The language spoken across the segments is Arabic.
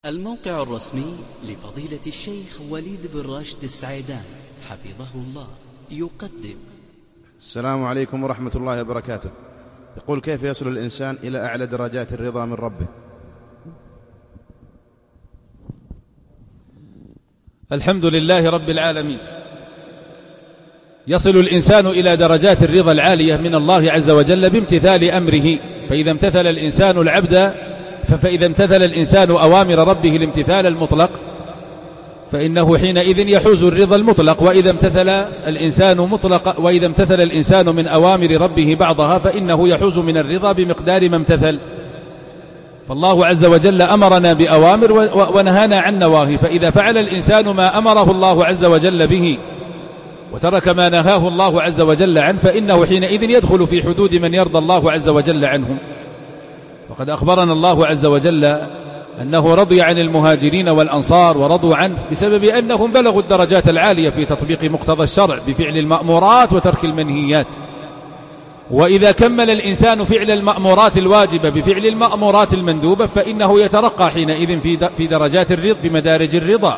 الموقع الرسمي لفضيلة الشيخ وليد بن راشد السعيدان حفظه الله يقدم. السلام عليكم ورحمة الله وبركاته. يقول: كيف يصل الإنسان إلى أعلى درجات الرضا من ربه؟ الحمد لله رب العالمين. يصل الإنسان إلى درجات الرضا العالية من الله عز وجل بامتثال أمره، فإذا امتثل الإنسان أوامر ربه الامتثال المطلق فإنه حينئذ يحوز الرضا المطلق، وإذا امتثل الإنسان من أوامر ربه بعضها فإنه يحوز من الرضا بمقدار ما امتثل. فالله عز وجل أمرنا بأوامر ونهانا عن نواهي، فإذا فعل الإنسان ما أمره الله عز وجل به وترك ما نهاه الله عز وجل عنه فإنه حينئذ يدخل في حدود من يرضى الله عز وجل عنهم. وقد أخبرنا الله عز وجل أنه رضي عن المهاجرين والأنصار ورضوا عنه بسبب أنهم بلغوا الدرجات العالية في تطبيق مقتضى الشرع بفعل المأمورات وترك المنهيات. وإذا كمل الإنسان فعل المأمورات الواجبة بفعل المأمورات المندوبة فإنه يترقى حينئذ في درجات الرضا في مدارج الرضا.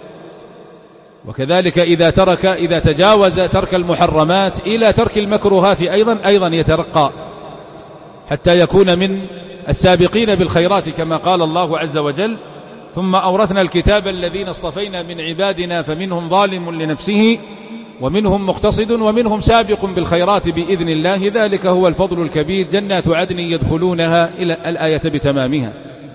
وكذلك إذا تجاوز ترك المحرمات إلى ترك المكروهات أيضا يترقى حتى يكون من السابقين بالخيرات كما قال الله عز وجل: ثم أورثنا الكتاب الذين اصطفينا من عبادنا فمنهم ظالم لنفسه ومنهم مقتصد ومنهم سابق بالخيرات بإذن الله ذلك هو الفضل الكبير جنات عدن يدخلونها إلى الآية بتمامها.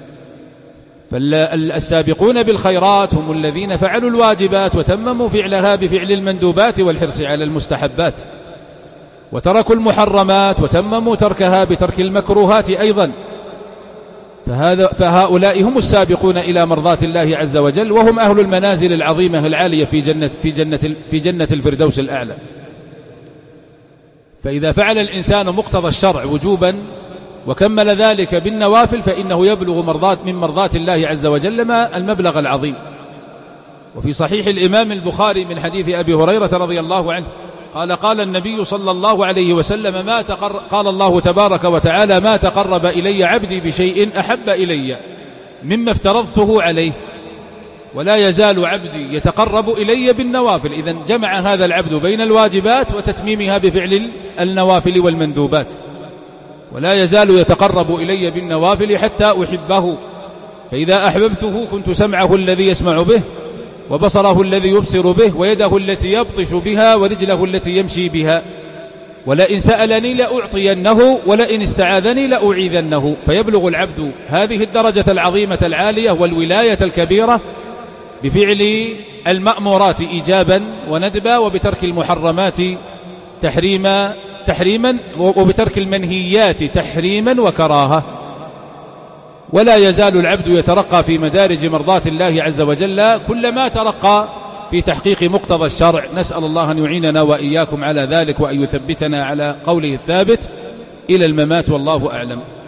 فالسابقون بالخيرات هم الذين فعلوا الواجبات وتمموا فعلها بفعل المندوبات والحرص على المستحبات، وتركوا المحرمات وتمموا تركها بترك المكروهات أيضا. فهؤلاء هم السابقون إلى مرضات الله عز وجل، وهم أهل المنازل العظيمة العالية في جنة الفردوس الأعلى. فإذا فعل الإنسان مقتضى الشرع وجوبا وكمل ذلك بالنوافل فإنه يبلغ من مرضات الله عز وجل ما المبلغ العظيم. وفي صحيح الإمام البخاري من حديث أبي هريرة رضي الله عنه قال النبي صلى الله عليه وسلم: قال الله تبارك وتعالى: ما تقرب إلي عبدي بشيء أحب إلي مما افترضته عليه، ولا يزال عبدي يتقرب إلي بالنوافل. إذن جمع هذا العبد بين الواجبات وتتميمها بفعل النوافل والمندوبات. ولا يزال يتقرب إلي بالنوافل حتى أحبه، فإذا أحببته كنت سمعه الذي يسمع به وبصره الذي يبصر به ويده التي يبطش بها ورجله التي يمشي بها، ولئن سألني لأعطينه ولئن استعاذني لأعيذنه. فيبلغ العبد هذه الدرجة العظيمة العالية والولاية الكبيرة بفعل المأمورات إيجابا وندبا، وبترك المحرمات تحريما وبترك المنهيات تحريما وكراهة. ولا يزال العبد يترقى في مدارج مرضات الله عز وجل كلما ترقى في تحقيق مقتضى الشرع. نسأل الله أن يعيننا وإياكم على ذلك وأن يثبتنا على قوله الثابت إلى الممات، والله أعلم.